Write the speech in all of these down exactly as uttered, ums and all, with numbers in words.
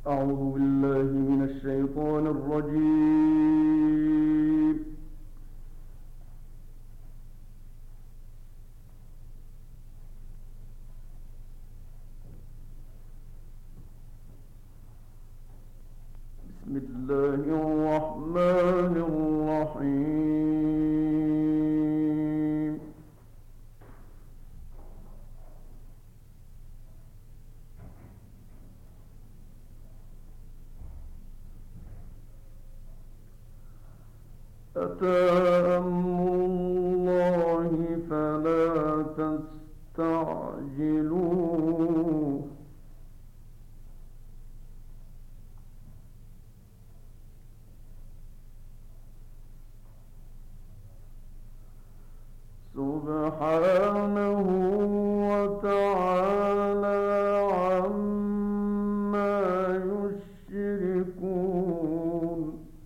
أعوذ بالله من الشيطان الرجيم. بسم الله الرحمن الرحيم. أتى أمر الله فلا تستعجلوه سبحانه وتعالى عما يشركون.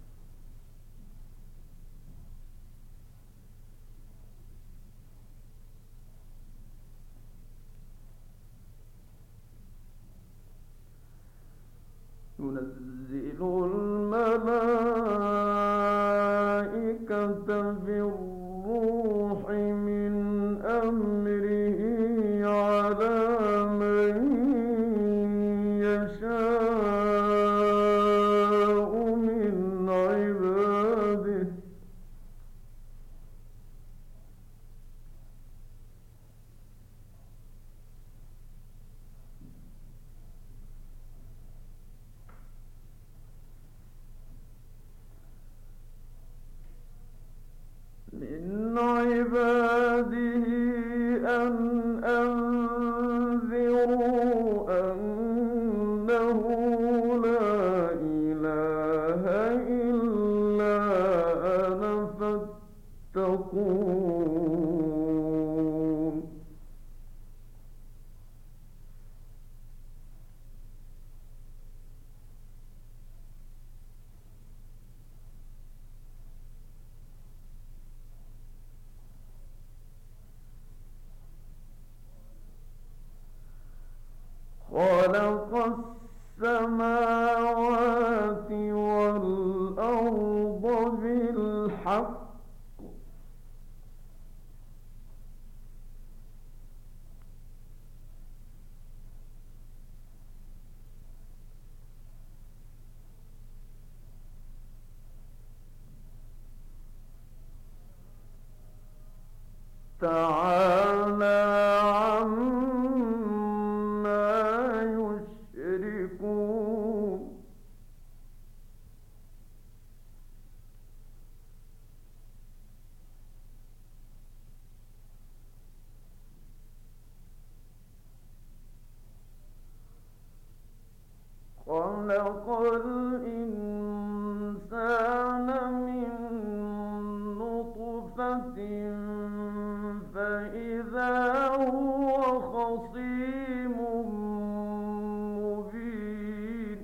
ينزل الملائكة بالروح من أمره على من يشاء من عباده من عباده أن أنذروا أنه لا إله إلا أنا فاتقون. خلق السماوات والأرض بالحق تعالى عما يشركون. خلق الإنسان من نطفة فإذا هو خصيم مبين.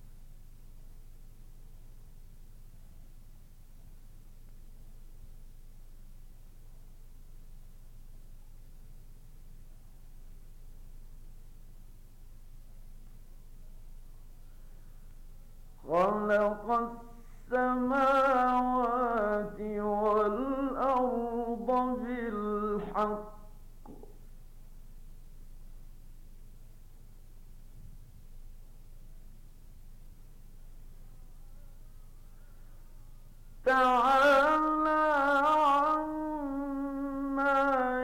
خلق السماوات والأرض بالحق تعالى عما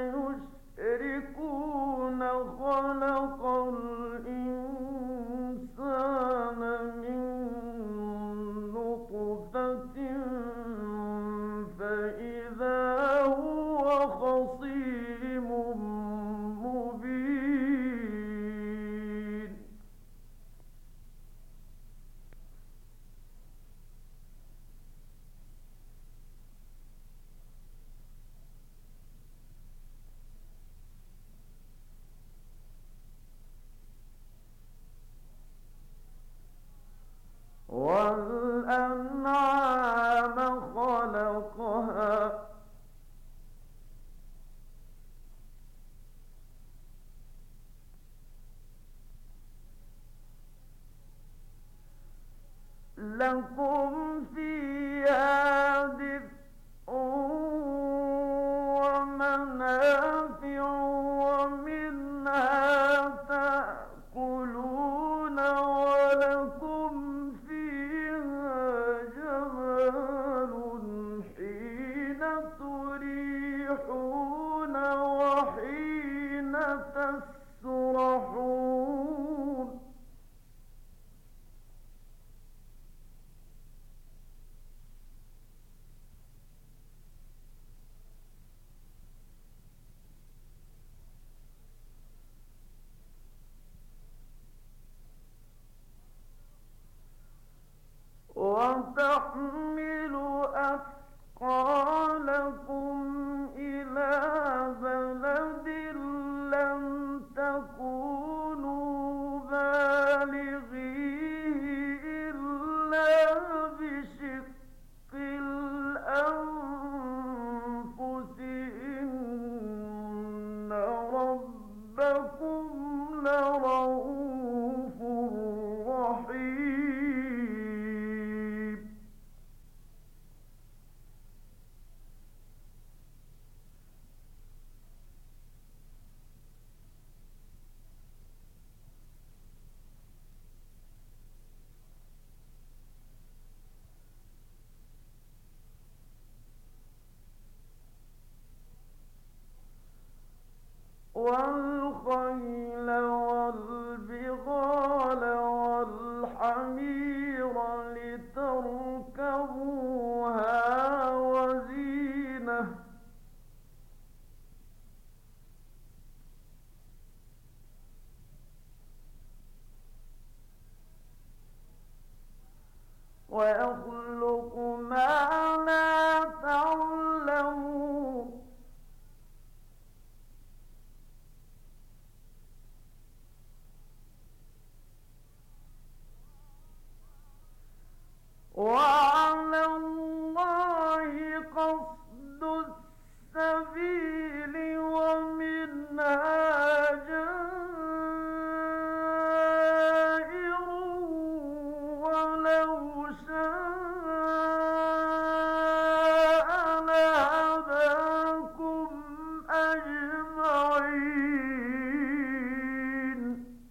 يشركون. خلق الإنسان من نطفة فإذا هو خصيم مبين. لكم فيها دفء ومنافع ومنها تأكلون ولكم فيها جمال حين تريحون وحين تسرحون. وتحمل أثقالكم إلى بلد لم تكونوا بالغيه إلا بشق الأنفس إن ربكم لرؤوف رحيم. والخيل والبغال والحمير لتركبوها وزينة ويخلق ما لا تعلمون. وعلى الله قصد السبيل ومنها جائر ولو شاء لهداكم أجمعين.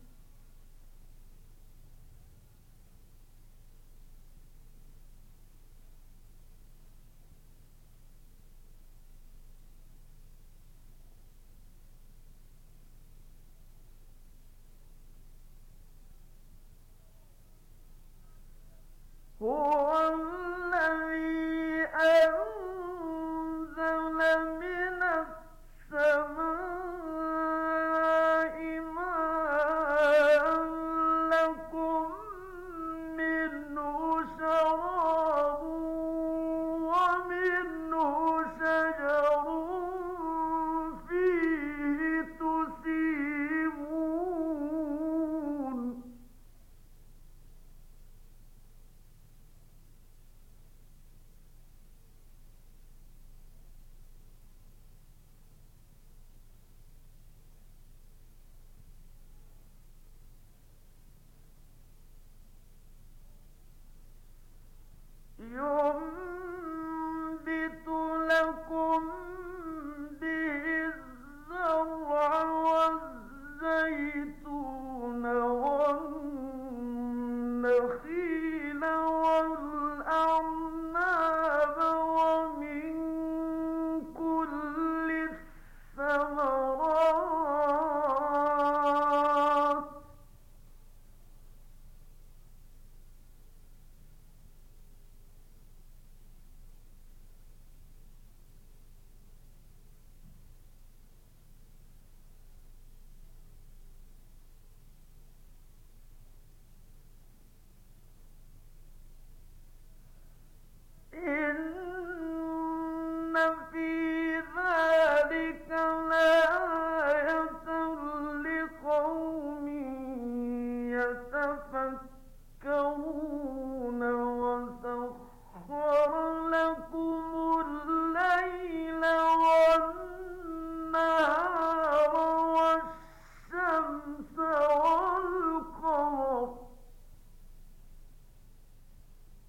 هو الذي أنزل من السماء ماء لكم منه شراب ومنه شجر فيه تسيمون. ينبت لكم به الزرع والزيتون والنخيل والأعناب ومن كل الثمرات إن في ذلك لآية لقوم يتفكرون. وسخر لكم الليل والنهار والشمس والقمر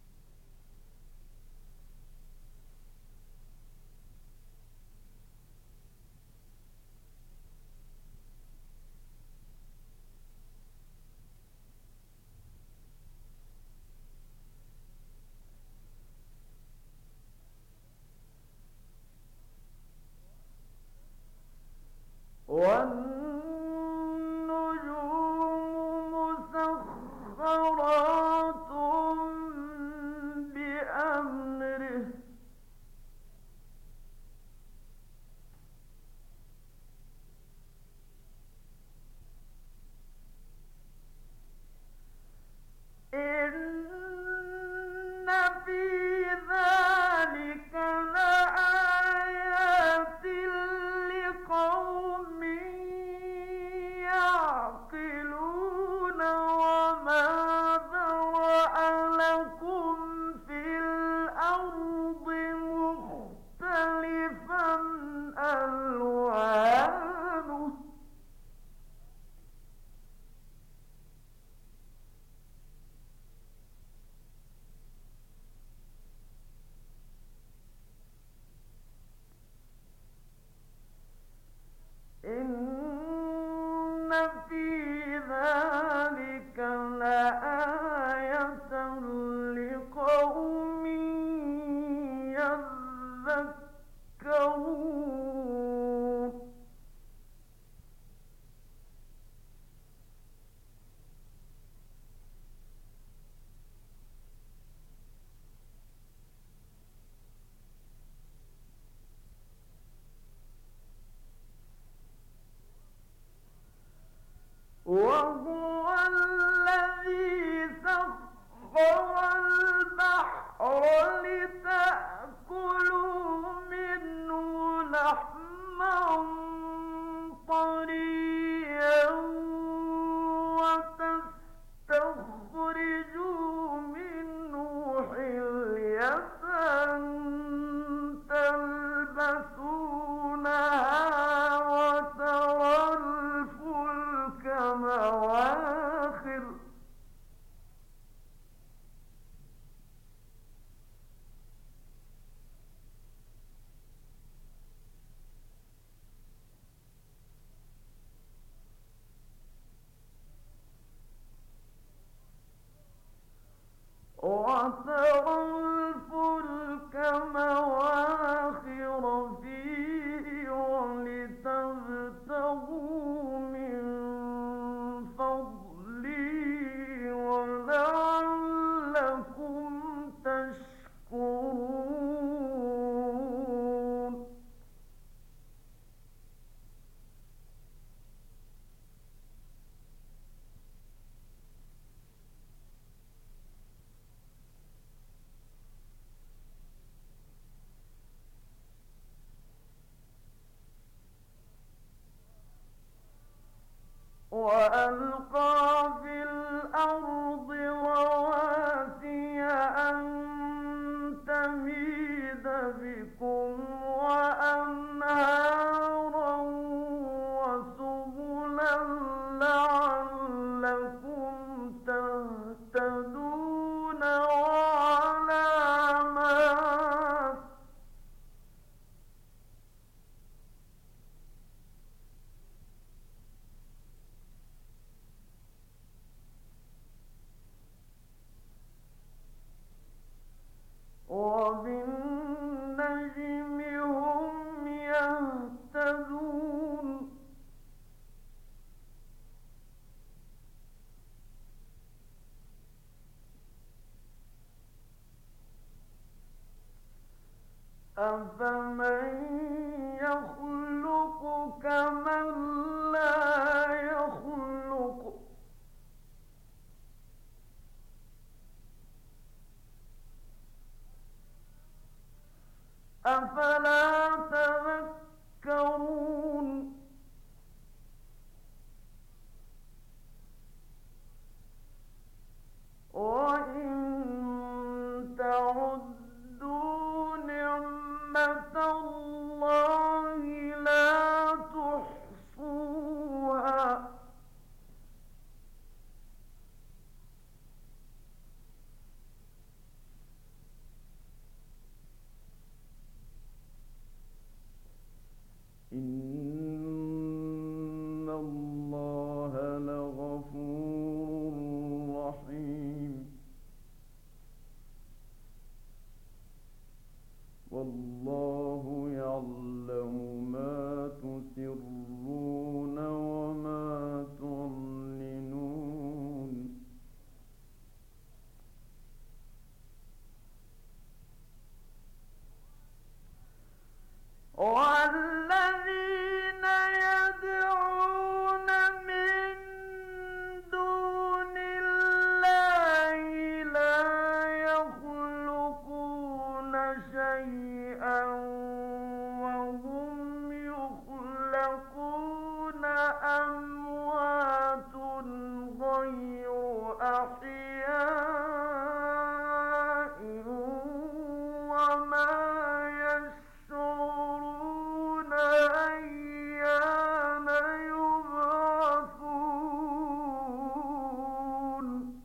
ذلك لآية لقوم يذكرون وهو الذي سخر البحر لتأكلوا منه لحما طريا وتستخرجوا منه حلية تلبسونها وترى الفلك مواخر وترى الفلك مواخر فيه ولتبتغوا من فضله ولعلكم تشكرون وألقى في الأرض رواسي أن تميد بكم وأنهارا وسبلا لعلكم تهتدون وعلامات وبالنجم هم يهتدون أفمن يخلق كمن لا يخلق أفلا تذكرون وإن تعدوا نعمة الله لا تحصوها إن الله لغفور رحيم والله يعلم ما تسرون وما تعلنون والذين يدعون من دون الله لا يخلقون شيئا وهم يخلقون أموات غير أحياء وما يشعرون أيان يبعثون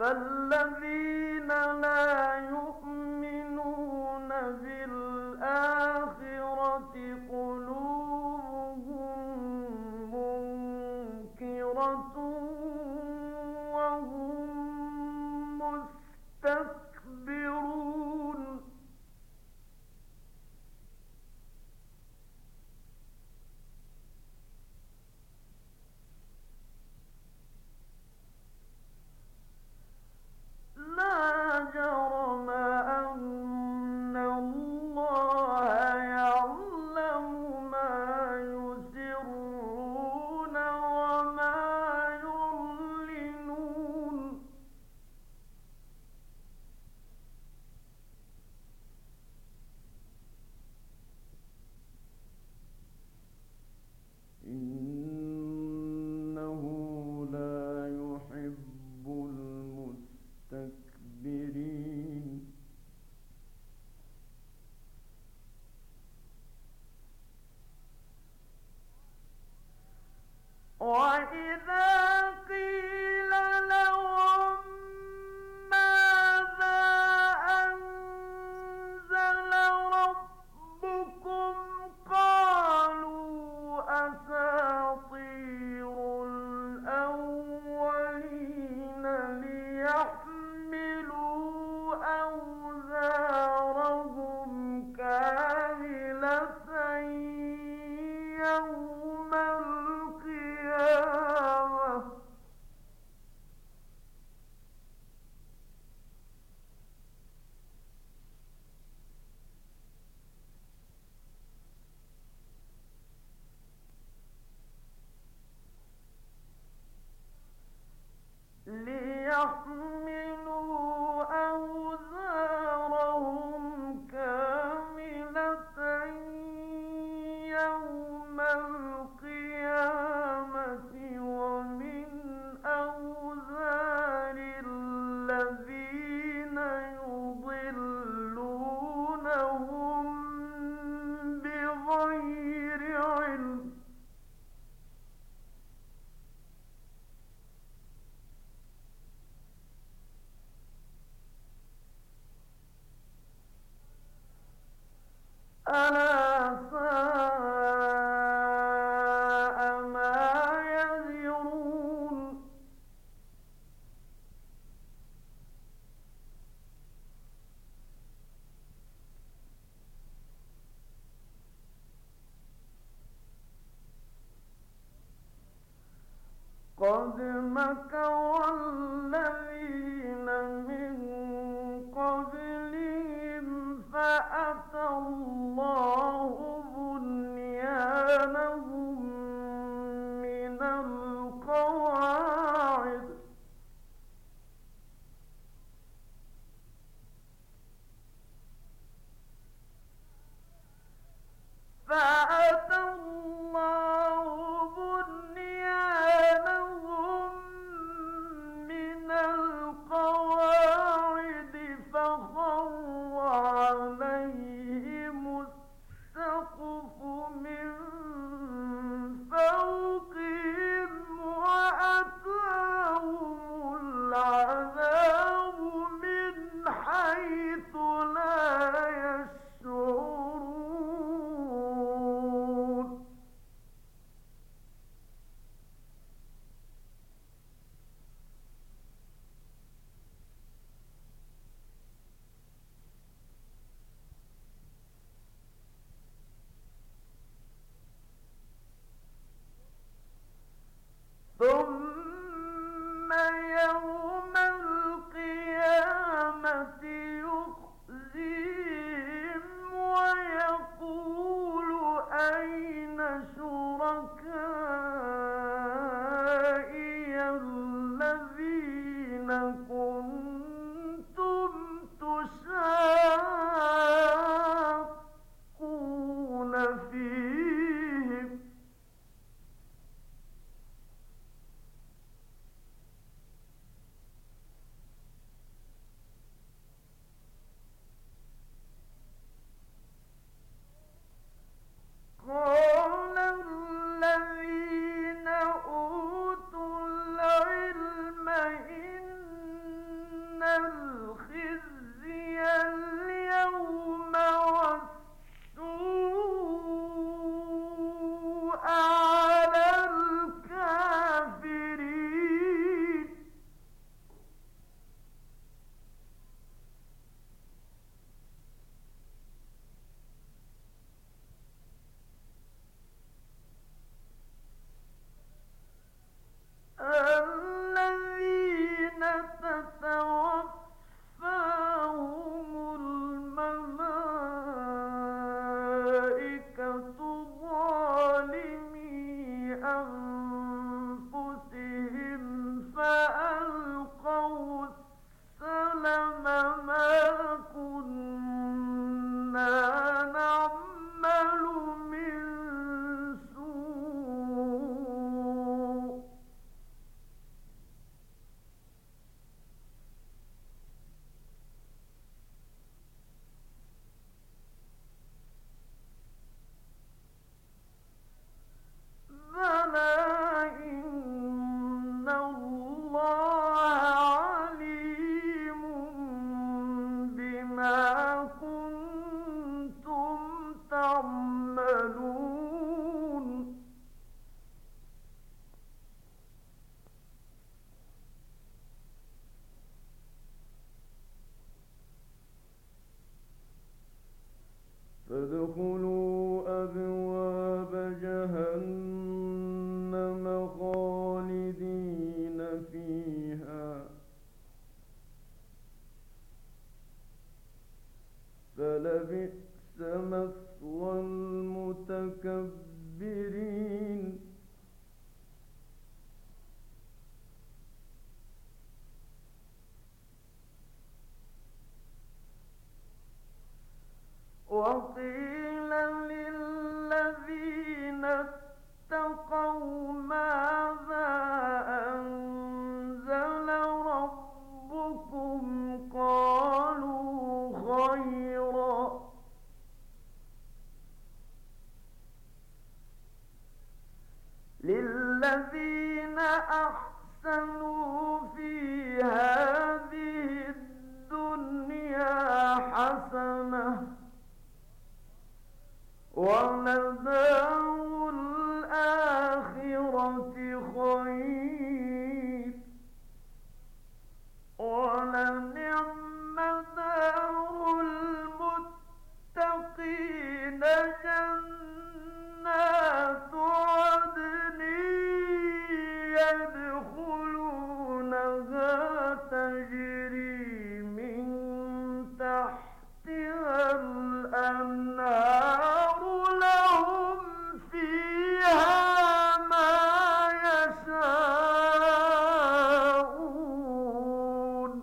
فالذين لا يؤمنون بالآخرة قلوبهم منكرة وهم مستكبرون لا جرم أن الله يعلم ما يسرون وما يعلنون إنه لا يحب المستكبرين وإذا قيل لهم ماذا أنزل ربكم قالوا أساطير الأولين ليحملوا أوزارهم كاملة يوم القيامة ليحملوا أوزارهم كاملة يوم القيامة ومن أوزار الذين يضلونهم بغير علم ألا ساء ما يزرون قد مكر الذين من قبلهم فأتى الله بنيانهم من القواعد فأتى الله بنيانهم من القواعد ظالمي أنفسهم فألقوا السلم ما كنا نعمل من سوء بلى إن الله عليم بما كنتم تعملون فادخلوا أبواب جهنم خالدين فيها فلبئس مثوى المتكبرين وقيل للذين اتقوا ماذا أنزل ربكم قالوا خيرا للذين أحسنوا في هذه الدنيا حسنة ولدار الآخرة خير ولنعم دار المتقين جنات عدن يدخلونها تجري من تحتها الأنهار لهم فيها ما يشاءون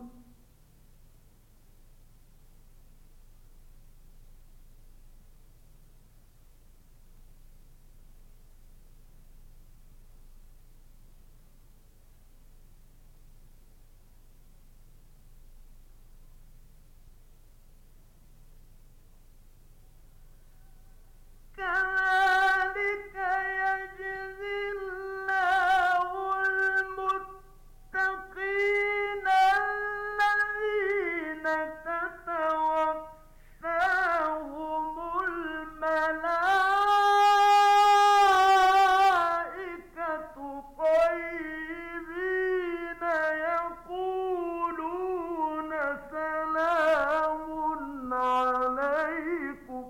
كذلك يجزي الله المتقين الذين تتوفاهم الملائكة طيبين يقولون سلام عليكم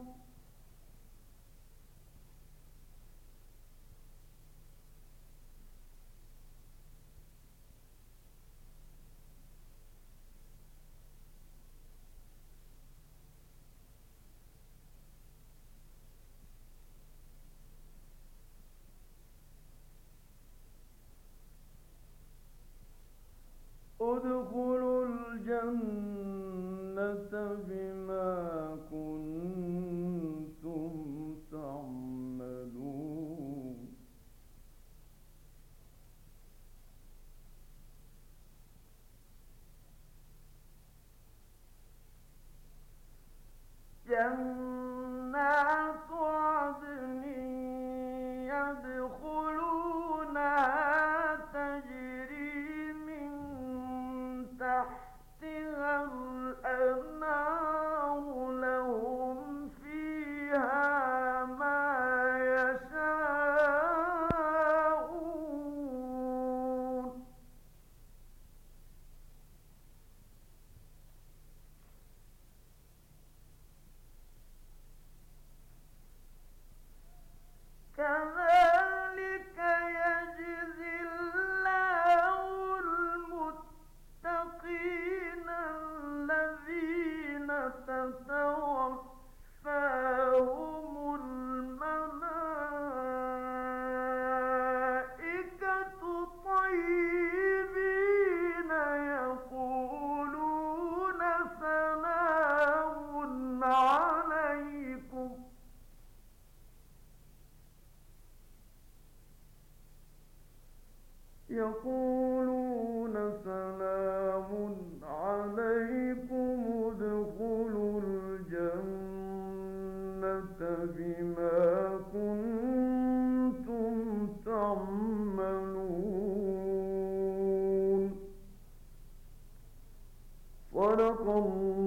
ادخلوا الجنة بما كنتم تعملون جنات عدن يدخلونها تجري من تحتها الأنهار لهم فيها ما يشاءون كذلك يقولون سلام عليكم ادخلوا الجنة بما كنتم تعملون. صدق الله